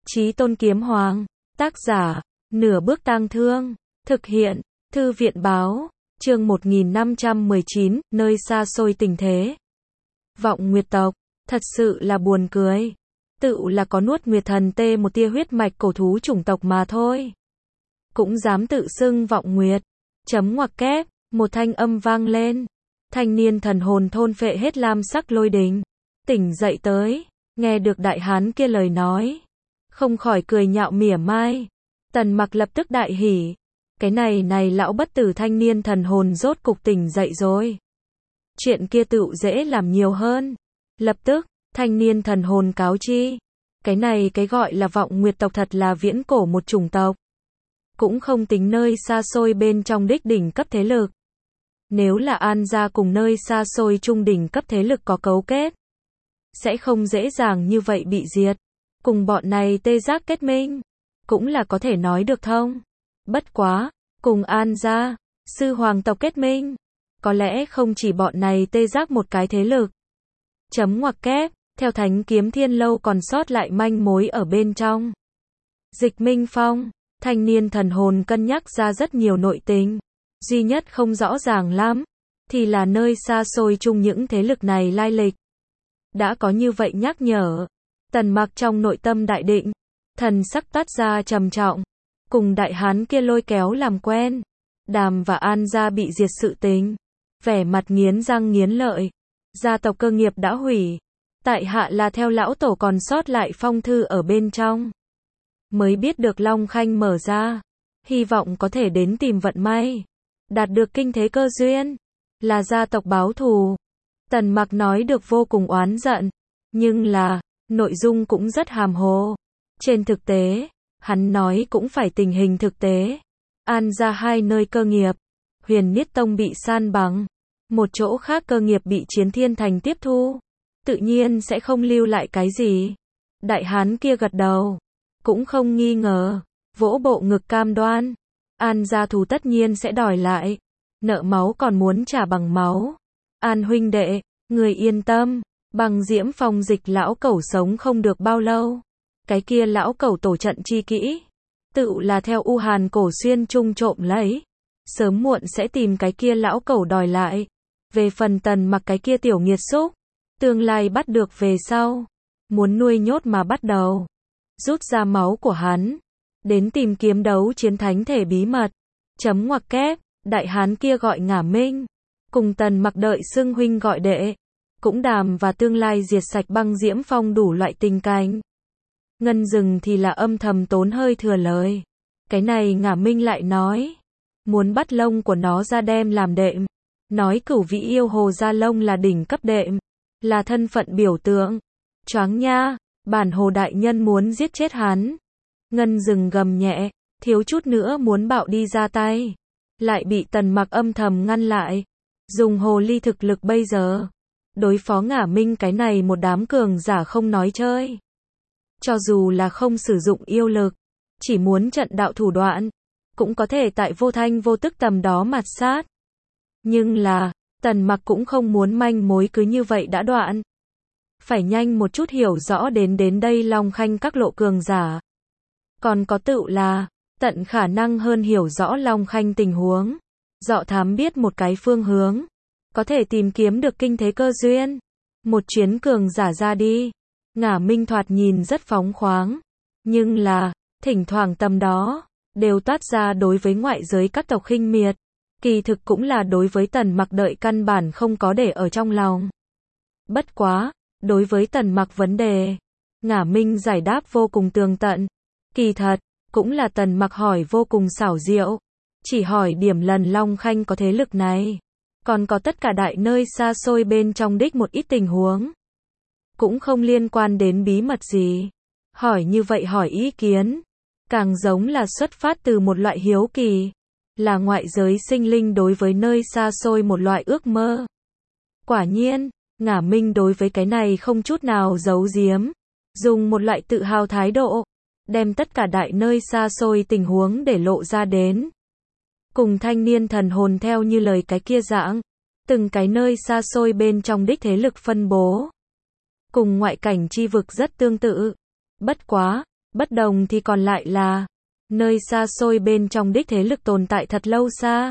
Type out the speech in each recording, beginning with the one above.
Chí Tôn Kiếm Hoàng, tác giả, Nửa Bước Tang Thương, thực hiện, Thư viện báo, chương 1519, nơi xa xôi tình thế. Vọng Nguyệt tộc, thật sự là buồn cười. Tự là có nuốt Nguyệt Thần Tê một tia huyết mạch cổ thú chủng tộc mà thôi. Cũng dám tự xưng Vọng Nguyệt. Chấm ngoặc kép, một thanh âm vang lên. Thanh niên thần hồn thôn phệ hết lam sắc lôi đình. Tỉnh dậy tới, nghe được đại hán kia lời nói. Không khỏi cười nhạo mỉa mai. Tần Mặc lập tức đại hỉ. Cái này lão bất tử thanh niên thần hồn rốt cục tỉnh dậy rồi. Chuyện kia tựu dễ làm nhiều hơn. Lập tức, thanh niên thần hồn cáo chi. Cái gọi là Vọng Nguyệt tộc thật là viễn cổ một chủng tộc. Cũng không tính nơi xa xôi bên trong đích đỉnh cấp thế lực. Nếu là An gia cùng nơi xa xôi trung đỉnh cấp thế lực có cấu kết, sẽ không dễ dàng như vậy bị diệt. Cùng bọn này tê giác kết minh, cũng là có thể nói được thông. Bất quá, cùng An gia, sư hoàng tộc kết minh, có lẽ không chỉ bọn này tê giác một cái thế lực. Chấm ngoặc kép, theo Thánh Kiếm Thiên Lâu còn sót lại manh mối ở bên trong. Dịch Minh Phong, thanh niên thần hồn cân nhắc ra rất nhiều nội tình. Duy nhất không rõ ràng lắm, thì là nơi xa xôi chung những thế lực này lai lịch. Đã có như vậy nhắc nhở, Tần Mặc trong nội tâm đại định, thần sắc toát ra trầm trọng, cùng đại hán kia lôi kéo làm quen. Đàm và An gia bị diệt sự tình, vẻ mặt nghiến răng nghiến lợi. Gia tộc cơ nghiệp đã hủy, tại hạ là theo lão tổ còn sót lại phong thư ở bên trong. Mới biết được Long Khanh mở ra, hy vọng có thể đến tìm vận may, đạt được kinh thế cơ duyên, là gia tộc báo thù. Tần Mặc nói được vô cùng oán giận, nhưng là, nội dung cũng rất hàm hồ. Trên thực tế, hắn nói cũng phải tình hình thực tế. An gia hai nơi cơ nghiệp, Huyền Niết Tông bị san bằng, một chỗ khác cơ nghiệp bị Chiến Thiên Thành tiếp thu, tự nhiên sẽ không lưu lại cái gì. Đại hán kia gật đầu, cũng không nghi ngờ, vỗ bộ ngực cam đoan, An gia thù tất nhiên sẽ đòi lại, nợ máu còn muốn trả bằng máu. An huynh đệ, người yên tâm, Băng Diễm Phong dịch lão cẩu sống không được bao lâu. Cái kia lão cẩu tổ trận chi kỹ, tự là theo U Hàn Cổ Xuyên trung trộm lấy, sớm muộn sẽ tìm cái kia lão cẩu đòi lại. Về phần Tần Mặc cái kia tiểu nghiệt xúc, tương lai bắt được về sau, muốn nuôi nhốt mà bắt đầu, rút ra máu của hắn, đến tìm kiếm đấu chiến thánh thể bí mật. Chấm ngoặc kép, đại hán kia gọi Ngả Minh, cùng Tần Mặc đợi xưng huynh gọi đệ, cũng đàm và tương lai diệt sạch Băng Diễm Phong đủ loại tình cảnh. Ngân Dừng thì là âm thầm tốn hơi thừa lời. Cái này Ngả Minh lại nói, muốn bắt lông của nó ra đem làm đệm, nói Cửu Vĩ yêu hồ ra lông là đỉnh cấp đệm, là thân phận biểu tượng. Choáng nha, bản hồ đại nhân muốn giết chết hắn. Ngân Dừng gầm nhẹ, thiếu chút nữa muốn bạo đi ra tay, lại bị Tần Mặc âm thầm ngăn lại. Dùng hồ ly thực lực bây giờ, đối phó Ngả Minh cái này một đám cường giả không nói chơi. Cho dù là không sử dụng yêu lực, chỉ muốn trận đạo thủ đoạn, cũng có thể tại vô thanh vô tức tầm đó mạt sát. Nhưng là, Tần Mặc cũng không muốn manh mối cứ như vậy đã đoạn. Phải nhanh một chút hiểu rõ đến đây Long Khanh các lộ cường giả. Còn có tựu là, tận khả năng hơn hiểu rõ Long Khanh tình huống, dọ thám biết một cái phương hướng, có thể tìm kiếm được kinh thế cơ duyên. Một chuyến cường giả ra đi, Ngả Minh thoạt nhìn rất phóng khoáng, nhưng là, thỉnh thoảng tầm đó, đều toát ra đối với ngoại giới các tộc khinh miệt. Kỳ thực cũng là đối với Tần Mặc đợi căn bản không có để ở trong lòng. Bất quá, đối với Tần Mặc vấn đề, Ngả Minh giải đáp vô cùng tường tận. Kỳ thật, cũng là Tần Mặc hỏi vô cùng xảo diệu. Chỉ hỏi điểm lần Long Khanh có thế lực này, còn có tất cả đại nơi xa xôi bên trong đích một ít tình huống. Cũng không liên quan đến bí mật gì. Hỏi như vậy hỏi ý kiến, càng giống là xuất phát từ một loại hiếu kỳ, là ngoại giới sinh linh đối với nơi xa xôi một loại ước mơ. Quả nhiên, Ngả Minh đối với cái này không chút nào giấu giếm, dùng một loại tự hào thái độ, đem tất cả đại nơi xa xôi tình huống để lộ ra đến. Cùng thanh niên thần hồn theo như lời cái kia dạng, từng cái nơi xa xôi bên trong đích thế lực phân bố. Cùng ngoại cảnh chi vực rất tương tự. Bất quá, Bất đồng thì còn lại là nơi xa xôi bên trong đích thế lực tồn tại thật lâu xa.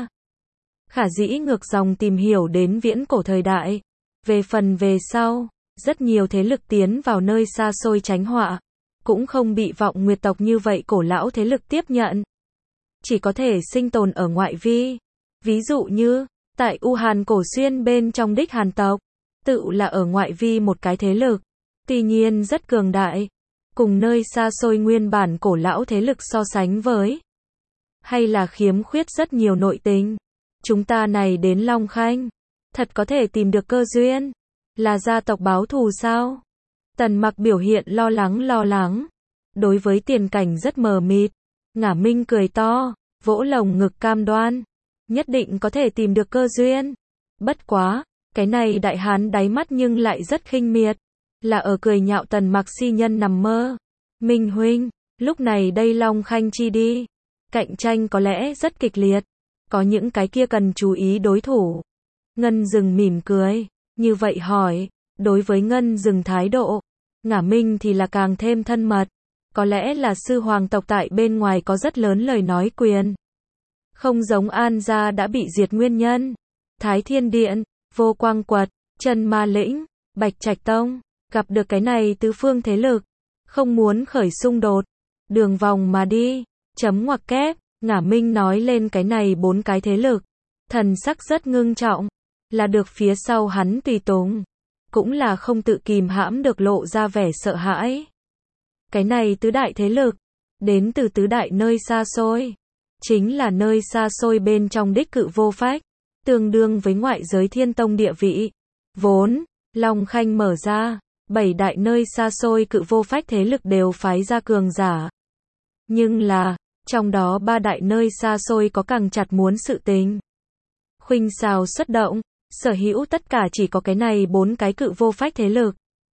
Khả dĩ ngược dòng tìm hiểu đến viễn cổ thời đại. Về phần về sau, rất nhiều thế lực tiến vào nơi xa xôi tránh họa, cũng không bị vọng nguyệt tộc như vậy cổ lão thế lực tiếp nhận. Chỉ có thể sinh tồn ở ngoại vi. Ví dụ như, tại U Hàn cổ xuyên bên trong đích Hàn tộc, tự là ở ngoại vi một cái thế lực, tuy nhiên rất cường đại, cùng nơi xa xôi nguyên bản cổ lão thế lực so sánh với, hay là khiếm khuyết rất nhiều nội tình. Chúng ta này đến Long Khanh, thật có thể tìm được cơ duyên, là gia tộc báo thù sao? Tần Mặc biểu hiện lo lắng, đối với tiền cảnh rất mờ mịt. Ngả Minh cười to, vỗ lồng ngực cam đoan, nhất định có thể tìm được cơ duyên. Bất quá, cái này đại hán đáy mắt nhưng lại rất khinh miệt, là ở cười nhạo Tần Mặc si nhân nằm mơ. Minh huynh, lúc này đây Long Khanh chi đi, cạnh tranh có lẽ rất kịch liệt, có những cái kia cần chú ý đối thủ. Ngân Dừng mỉm cười, như vậy hỏi, đối với Ngân Dừng thái độ, Ngả Minh thì là càng thêm thân mật, có lẽ là sư hoàng tộc tại bên ngoài có rất lớn lời nói quyền. Không giống An gia đã bị diệt nguyên nhân, Thái Thiên Điện, Vô Quang Quật, Chân Ma Lĩnh, Bạch Trạch Tông, gặp được cái này tứ phương thế lực, không muốn khởi xung đột, đường vòng mà đi, chấm ngoặc kép. Ngả Minh nói lên cái này 4 cái thế lực, thần sắc rất ngưng trọng, là được phía sau hắn tùy tùng, cũng là không tự kìm hãm được lộ ra vẻ sợ hãi. Cái này tứ đại thế lực, đến từ tứ đại nơi xa xôi, chính là nơi xa xôi bên trong đích Cự Vô Phách, tương đương với ngoại giới Thiên Tông địa vị. Vốn, Long Khanh mở ra, 7 đại nơi xa xôi Cự Vô Phách thế lực đều phái ra cường giả. Nhưng là, trong đó 3 đại nơi xa xôi có càng chặt muốn sự tình. Khuynh xào xuất động, sở hữu tất cả chỉ có cái này 4 cái Cự Vô Phách thế lực.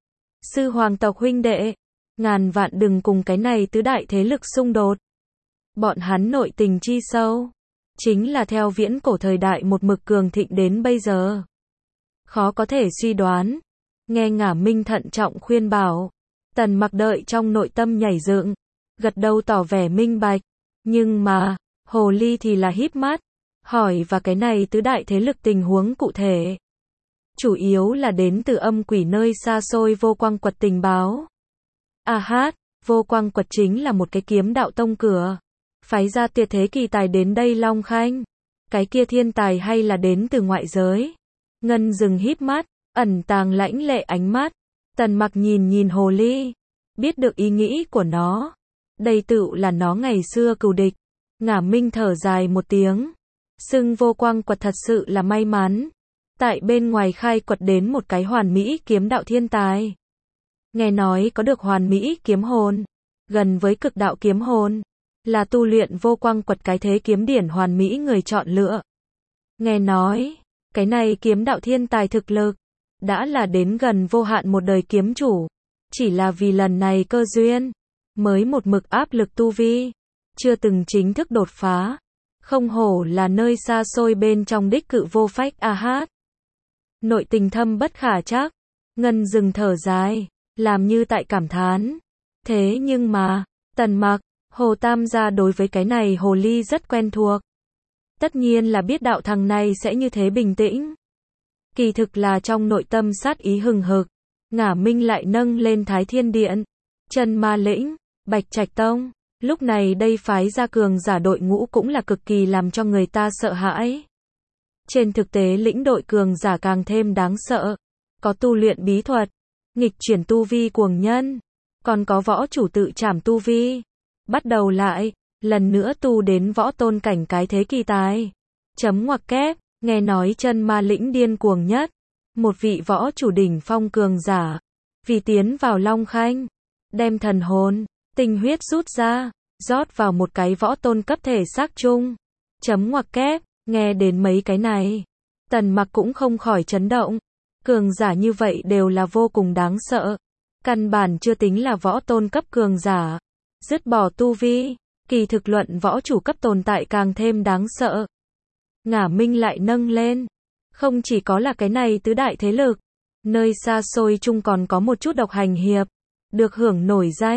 Sư hoàng tộc huynh đệ, ngàn vạn đừng cùng cái này tứ đại thế lực xung đột. Bọn hắn nội tình chi sâu, chính là theo viễn cổ thời đại một mực cường thịnh đến bây giờ. Khó có thể suy đoán. Nghe Ngả Minh thận trọng khuyên bảo, Tần Mặc đợi trong nội tâm nhảy dựng, gật đầu tỏ vẻ minh bạch. Nhưng mà, Hồ Ly thì là híp mắt, hỏi và cái này tứ đại thế lực tình huống cụ thể. Chủ yếu là đến từ âm quỷ nơi xa xôi Vô Quang Quật tình báo. Vô Quang Quật chính là một cái kiếm đạo tông cửa, phái ra tuyệt thế kỳ tài đến đây Long Khanh. Cái kia thiên tài hay là đến từ ngoại giới? Ngân Dừng híp mắt, ẩn tàng lãnh lệ ánh mắt. Tần Mặc nhìn Hồ Ly, biết được ý nghĩ của nó. Đây tự là nó ngày xưa cừu địch. Ngả Minh thở dài một tiếng, xưng Vô Quang Quật thật sự là may mắn, tại bên ngoài khai quật đến một cái hoàn mỹ kiếm đạo thiên tài. Nghe nói có được hoàn mỹ kiếm hồn, gần với cực đạo kiếm hồn, là tu luyện Vô Quang Quật cái thế kiếm điển hoàn mỹ người chọn lựa. Nghe nói, cái này kiếm đạo thiên tài thực lực, đã là đến gần vô hạn một đời kiếm chủ, chỉ là vì lần này cơ duyên, mới một mực áp lực tu vi, chưa từng chính thức đột phá. Không hổ là nơi xa xôi bên trong đích Cự Vô Phách nội tình thâm bất khả trắc. Ngân Dừng thở dài, làm như tại cảm thán. Thế nhưng mà, Tần Mặc, Hồ Tam gia đối với cái này Hồ Ly rất quen thuộc. Tất nhiên là biết đạo thằng này sẽ như thế bình tĩnh. Kỳ thực là trong nội tâm sát ý hừng hực. Ngả Minh lại nâng lên Thái Thiên Điện, Chân Ma Lĩnh, Bạch Trạch Tông. Lúc này đây phái ra cường giả đội ngũ cũng là cực kỳ làm cho người ta sợ hãi. Trên thực tế lĩnh đội cường giả càng thêm đáng sợ. Có tu luyện bí thuật, nghịch chuyển tu vi cuồng nhân, còn có võ chủ tự trảm tu vi. Bắt đầu lại, lần nữa tu đến võ tôn cảnh cái thế kỳ tài. Chấm ngoặc kép, nghe nói Chân Ma Lĩnh điên cuồng nhất. Một vị võ chủ đỉnh phong cường giả, vì tiến vào Long Khanh, đem thần hồn, tinh huyết rút ra, rót vào một cái võ tôn cấp thể xác chung. Chấm ngoặc kép, nghe đến mấy cái này, Tần Mặc cũng không khỏi chấn động. Cường giả như vậy đều là vô cùng đáng sợ. Căn bản chưa tính là võ tôn cấp cường giả. Dứt bỏ tu vi, kỳ thực luận võ chủ cấp tồn tại càng thêm đáng sợ. Ngả Minh lại nâng lên. Không chỉ có là cái này tứ đại thế lực, nơi xa xôi chung còn có một chút độc hành hiệp, được hưởng nổi danh,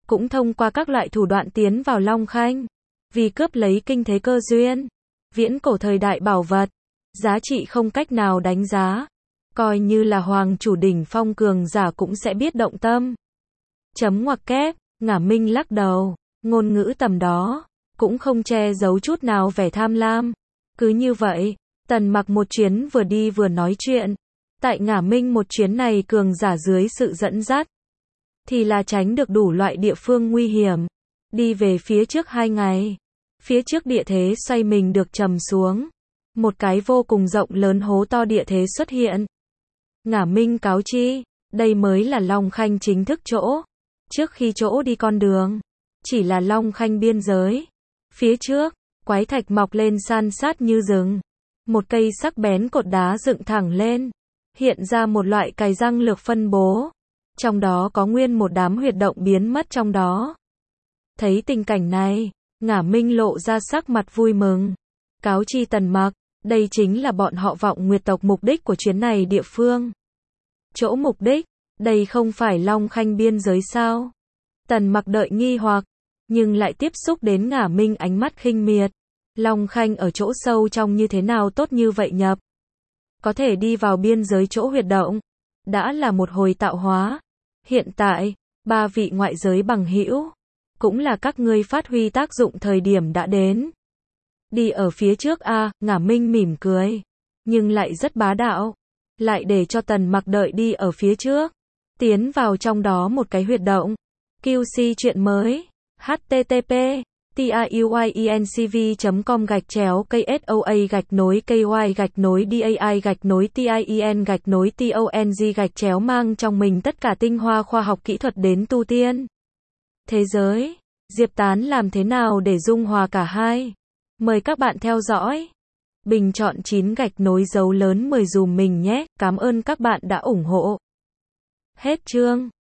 cũng thông qua các loại thủ đoạn tiến vào Long Khanh, vì cướp lấy kinh thế cơ duyên, viễn cổ thời đại bảo vật, giá trị không cách nào đánh giá, coi như là hoàng chủ đỉnh phong cường giả cũng sẽ biết động tâm. Chấm ngoặc kép, Ngả Minh lắc đầu, ngôn ngữ tầm đó, cũng không che giấu chút nào vẻ tham lam. Cứ như vậy, Tần Mặc một chuyến vừa đi vừa nói chuyện. Tại Ngả Minh một chuyến này cường giả dưới sự dẫn dắt, thì là tránh được đủ loại địa phương nguy hiểm. Đi về phía trước 2 ngày, phía trước địa thế xoay mình được trầm xuống. Một cái vô cùng rộng lớn hố to địa thế xuất hiện. Ngả Minh cáo chi, đây mới là Long Khanh chính thức chỗ. Trước khi chỗ đi con đường, chỉ là Long Khanh biên giới. Phía trước, quái thạch mọc lên san sát như rừng. Một cây sắc bén cột đá dựng thẳng lên, hiện ra một loại cài răng lược phân bố. Trong đó có nguyên một đám huyệt động biến mất trong đó. Thấy tình cảnh này, Ngả Minh lộ ra sắc mặt vui mừng. Cáo chi Tần Mặc, đây chính là bọn họ Vọng Nguyệt tộc mục đích của chuyến này địa phương. Chỗ mục đích, đây không phải Long Khanh biên giới sao? Tần Mặc đợi nghi hoặc, nhưng lại tiếp xúc đến Ngả Minh ánh mắt khinh miệt. Long Khanh ở chỗ sâu trong như thế nào tốt như vậy nhập? Có thể đi vào biên giới chỗ huyệt động, đã là một hồi tạo hóa. Hiện tại, 3 vị ngoại giới bằng hữu, cũng là các ngươi phát huy tác dụng thời điểm đã đến. Đi ở phía trước a, Ngả Minh mỉm cười, nhưng lại rất bá đạo, lại để cho Tần Mặc đợi đi ở phía trước, tiến vào trong đó một cái huyệt động. QC chuyện mới, http tiyuinCV.com/KSOA-KY-DAI-TIEN-TONG mang trong mình tất cả tinh hoa khoa học kỹ thuật đến tu tiên. Thế giới, Diệp Tán làm thế nào để dung hòa cả hai? Mời các bạn theo dõi. Bình chọn 9 gạch nối dấu lớn 10 dùm mình nhé, cảm ơn các bạn đã ủng hộ. Hết chương.